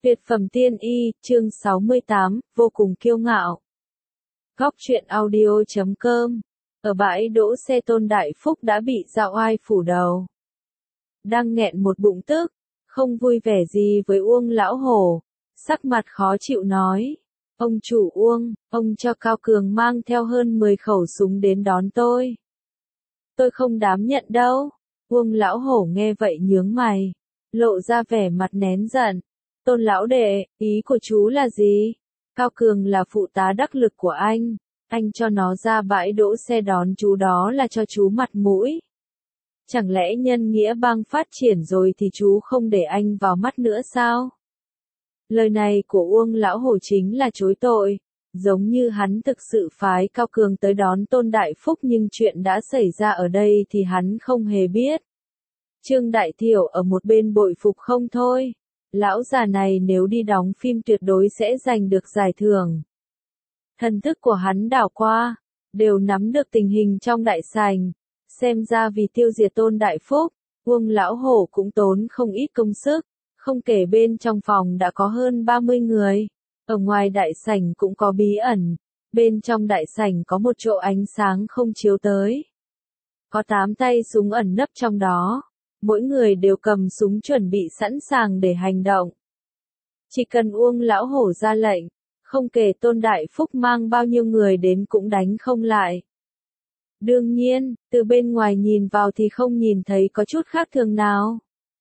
Tuyệt phẩm tiên y, chương 68, vô cùng kiêu ngạo. Góc truyện audio.com. Ở bãi đỗ xe Tôn Đại Phúc đã bị dạo oai phủ đầu. Đang nghẹn một bụng tức, không vui vẻ gì với Uông lão hổ, sắc mặt khó chịu nói. Ông chủ Uông, ông cho Cao Cường mang theo hơn 10 khẩu súng đến đón tôi. Tôi không dám nhận đâu. Uông lão hổ nghe vậy nhướng mày, lộ ra vẻ mặt nén giận. Tôn lão đệ, ý của chú là gì? Cao Cường là phụ tá đắc lực của anh cho nó ra bãi đỗ xe đón chú đó là cho chú mặt mũi. Chẳng lẽ nhân nghĩa bang phát triển rồi thì chú không để anh vào mắt nữa sao? Lời này của Uông lão hổ chính là chối tội, giống như hắn thực sự phái Cao Cường tới đón Tôn Đại Phúc nhưng chuyện đã xảy ra ở đây thì hắn không hề biết. Trương Đại Thiểu ở một bên bội phục không thôi. Lão già này nếu đi đóng phim tuyệt đối sẽ giành được giải thưởng. Thần thức của hắn đảo qua, đều nắm được tình hình trong đại sảnh. Xem ra vì tiêu diệt Tôn Đại Phúc, Uông lão hổ cũng tốn không ít công sức. Không kể bên trong phòng đã có hơn 30 người. Ở ngoài đại sảnh cũng có bí ẩn. Bên trong đại sảnh có một chỗ ánh sáng không chiếu tới. Có 8 tay súng ẩn nấp trong đó. Mỗi người đều cầm súng chuẩn bị sẵn sàng để hành động. Chỉ cần Uông lão hổ ra lệnh, không kể Tôn Đại Phúc mang bao nhiêu người đến cũng đánh không lại. Đương nhiên, từ bên ngoài nhìn vào thì không nhìn thấy có chút khác thường nào.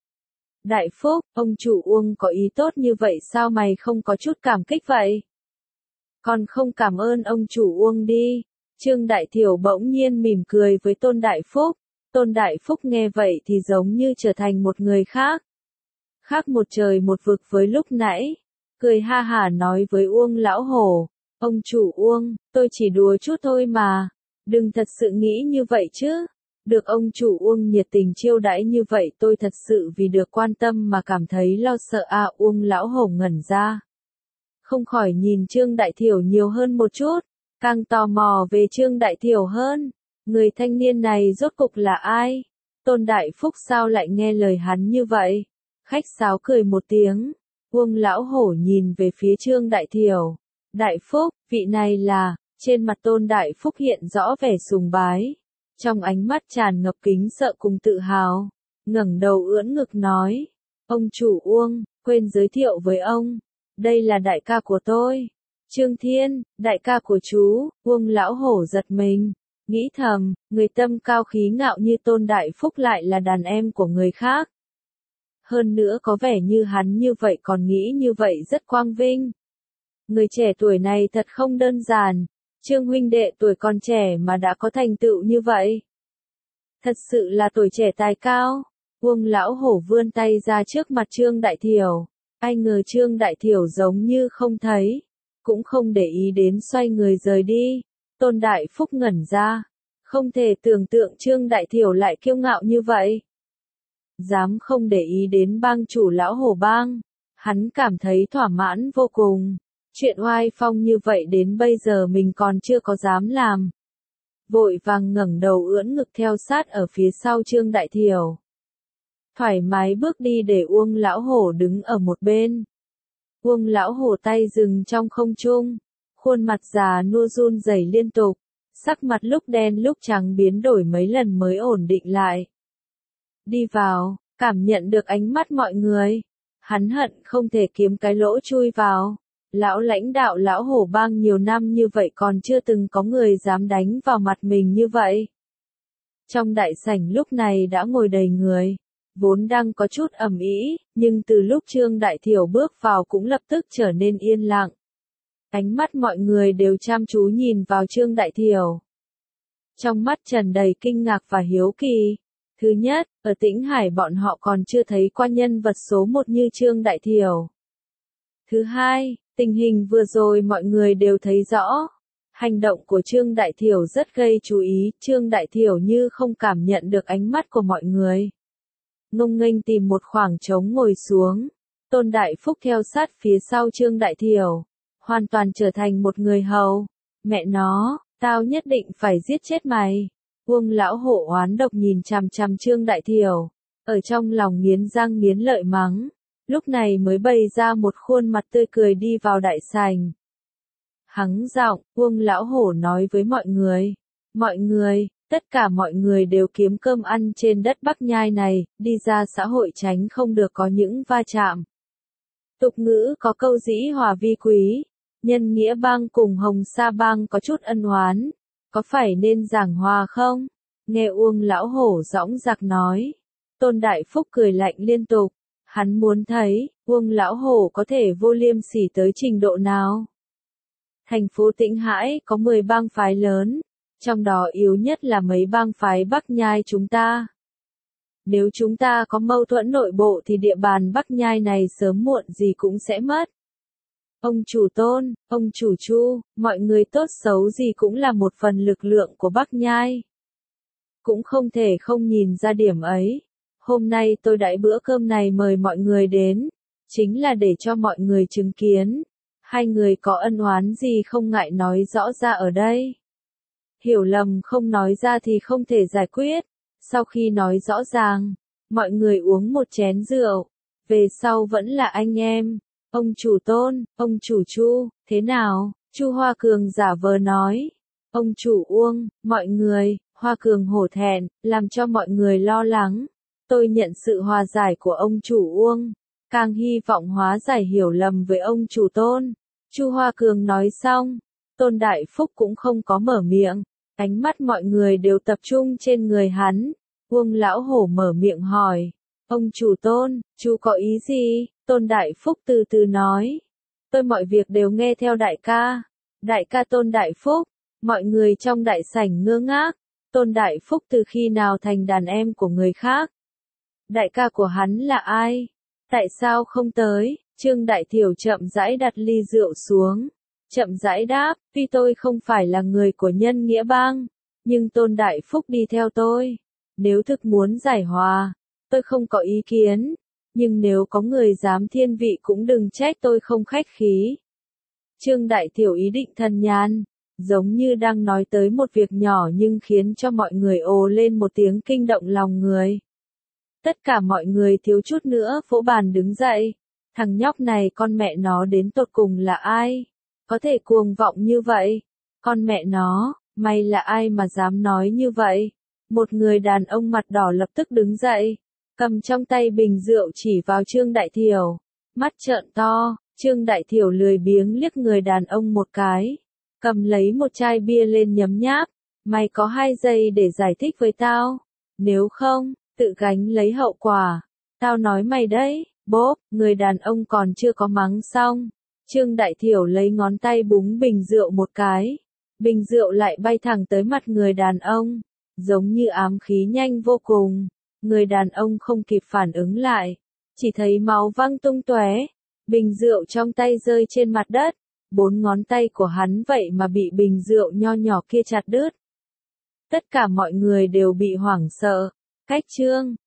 Đại Phúc, ông chủ Uông có ý tốt như vậy sao mày không có chút cảm kích vậy? Còn không cảm ơn ông chủ Uông đi. Trương Đại Thiểu bỗng nhiên mỉm cười với Tôn Đại Phúc. Tôn Đại Phúc nghe vậy thì giống như trở thành một người khác. Khác một trời một vực với lúc nãy. Cười ha hả nói với Uông lão hổ. Ông chủ Uông, tôi chỉ đùa chút thôi mà. Đừng thật sự nghĩ như vậy chứ. Được ông chủ Uông nhiệt tình chiêu đãi như vậy tôi thật sự vì được quan tâm mà cảm thấy lo sợ à. Uông lão hổ ngẩn ra. Không khỏi nhìn Trương Đại Thiểu nhiều hơn một chút. Càng tò mò về Trương Đại Thiểu hơn. Người thanh niên này rốt cục là ai? Tôn Đại Phúc sao lại nghe lời hắn như vậy? Khách sáo cười một tiếng. Uông lão hổ nhìn về phía Trương Đại Thiểu. Đại Phúc, vị này là... Trên mặt Tôn Đại Phúc hiện rõ vẻ sùng bái. Trong ánh mắt tràn ngập kính sợ cùng tự hào. Ngẩng đầu ưỡn ngực nói. Ông chủ Uông, quên giới thiệu với ông. Đây là đại ca của tôi. Trương Thiên, đại ca của chú. Uông lão hổ giật mình. Nghĩ thầm, người tâm cao khí ngạo như Tôn Đại Phúc lại là đàn em của người khác. Hơn nữa có vẻ như hắn như vậy còn nghĩ như vậy rất quang vinh. Người trẻ tuổi này thật không đơn giản. Trương huynh đệ tuổi còn trẻ mà đã có thành tựu như vậy. Thật sự là tuổi trẻ tài cao. Uông lão hổ vươn tay ra trước mặt Trương Đại Thiểu. Ai ngờ Trương Đại Thiểu giống như không thấy. Cũng không để ý đến xoay người rời đi. Tôn Đại Phúc ngẩn ra. Không thể tưởng tượng Trương Đại Thiểu lại kiêu ngạo như vậy. Dám không để ý đến bang chủ lão hổ bang. Hắn cảm thấy thỏa mãn vô cùng. Chuyện oai phong như vậy đến bây giờ mình còn chưa có dám làm. Vội vàng ngẩng đầu ưỡn ngực theo sát ở phía sau Trương Đại Thiểu. Thoải mái bước đi để Uông lão hổ đứng ở một bên. Uông lão hổ tay dừng trong không trung. Khuôn mặt già nua run rẩy liên tục. Sắc mặt lúc đen lúc trắng biến đổi mấy lần mới ổn định lại. Đi vào, cảm nhận được ánh mắt mọi người. Hắn hận không thể kiếm cái lỗ chui vào. Lão lãnh đạo lão hổ bang nhiều năm như vậy còn chưa từng có người dám đánh vào mặt mình như vậy. Trong đại sảnh lúc này đã ngồi đầy người. Vốn đang có chút ầm ĩ, nhưng từ lúc Trương Đại Thiểu bước vào cũng lập tức trở nên yên lặng. Ánh mắt mọi người đều chăm chú nhìn vào Trương Đại Thiểu. Trong mắt tràn đầy kinh ngạc và hiếu kỳ. Thứ nhất, ở Tĩnh Hải bọn họ còn chưa thấy qua nhân vật số 1 như Trương Đại Thiểu. Thứ hai, tình hình vừa rồi mọi người đều thấy rõ. Hành động của Trương Đại Thiểu rất gây chú ý. Trương Đại Thiểu như không cảm nhận được ánh mắt của mọi người. Ngông nghênh tìm một khoảng trống ngồi xuống. Tôn Đại Phúc theo sát phía sau Trương Đại Thiểu. Hoàn toàn trở thành một người hầu. Mẹ nó, tao nhất định phải giết chết mày. Uông lão hổ oán độc nhìn chằm chằm Trương Đại Thiểu. Ở trong lòng nghiến răng nghiến lợi mắng. lúc này mới bày ra một khuôn mặt tươi cười đi vào đại sảnh. Hắng giọng, Uông lão hổ nói với mọi người, tất cả mọi người đều kiếm cơm ăn trên đất Bắc Nhai này, đi ra xã hội tránh không được có những va chạm. Tục ngữ có câu dĩ hòa vi quý, nhân nghĩa bang cùng Hồng Sa bang có chút ân oán, có phải nên giảng hòa không? Nghe Uông lão hổ dõng dạc nói, Tôn Đại Phúc cười lạnh liên tục, hắn muốn thấy, Uông lão hổ có thể vô liêm sỉ tới trình độ nào. Thành phố Tĩnh Hải có 10 bang phái lớn, trong đó yếu nhất là mấy bang phái Bắc Nhai chúng ta. Nếu chúng ta có mâu thuẫn nội bộ thì địa bàn Bắc Nhai này sớm muộn gì cũng sẽ mất. Ông chủ Tôn, ông chủ Chu, mọi người tốt xấu gì cũng là một phần lực lượng của Bắc Nhai. Cũng không thể không nhìn ra điểm ấy. Hôm nay tôi đãi bữa cơm này mời mọi người đến, chính là để cho mọi người chứng kiến. Hai người có ân oán gì không ngại nói rõ ra ở đây. Hiểu lầm không nói ra thì không thể giải quyết. Sau khi nói rõ ràng, mọi người uống một chén rượu. Về sau vẫn là anh em. Ông chủ Tôn, ông chủ Chu, thế nào? Chu Hoa Cường giả vờ nói. Ông chủ Uông, mọi người, Hoa Cường hổ thẹn, làm cho mọi người lo lắng. Tôi nhận sự hòa giải của ông chủ Uông, càng hy vọng hóa giải hiểu lầm với ông chủ Tôn. Chu Hoa Cường nói xong, Tôn Đại Phúc cũng không có mở miệng, ánh mắt mọi người đều tập trung trên người hắn. Uông lão hổ mở miệng hỏi, ông chủ Tôn, chú có ý gì? Tôn Đại Phúc từ từ nói, tôi mọi việc đều nghe theo đại ca Tôn Đại Phúc. Mọi người trong đại sảnh ngơ ngác, Tôn Đại Phúc từ khi nào thành đàn em của người khác? Đại ca của hắn là ai? Tại sao không tới? Trương Đại Thiểu chậm rãi đặt ly rượu xuống, chậm rãi đáp, tuy tôi không phải là người của nhân nghĩa bang, nhưng Tôn Đại Phúc đi theo tôi. Nếu thực muốn giải hòa, tôi không có ý kiến, nhưng nếu có người dám thiên vị cũng đừng trách tôi không khách khí. Trương Đại Thiểu ý định thần nhàn, giống như đang nói tới một việc nhỏ nhưng khiến cho mọi người ồ lên một tiếng kinh động lòng người. Tất cả mọi người thiếu chút nữa vỗ bàn đứng dậy. Thằng nhóc này con mẹ nó đến tột cùng là ai? Có thể cuồng vọng như vậy? Con mẹ nó, mày là ai mà dám nói như vậy? Một người đàn ông mặt đỏ lập tức đứng dậy, cầm trong tay bình rượu chỉ vào Trương Đại Thiểu. Mắt trợn to, Trương Đại Thiểu lười biếng liếc người đàn ông một cái. Cầm lấy một chai bia lên nhấm nháp. Mày có 2 giây để giải thích với tao. Nếu không, tự gánh lấy hậu quả. Tao nói mày đấy. Bốp, người đàn ông còn chưa có mắng xong. Trương Đại Thiểu lấy ngón tay búng bình rượu một cái. Bình rượu lại bay thẳng tới mặt người đàn ông. Giống như ám khí nhanh vô cùng. Người đàn ông không kịp phản ứng lại. Chỉ thấy máu văng tung tóe. Bình rượu trong tay rơi trên mặt đất. 4 ngón tay của hắn vậy mà bị bình rượu nho nhỏ kia chặt đứt. Tất cả mọi người đều bị hoảng sợ. Cách Trương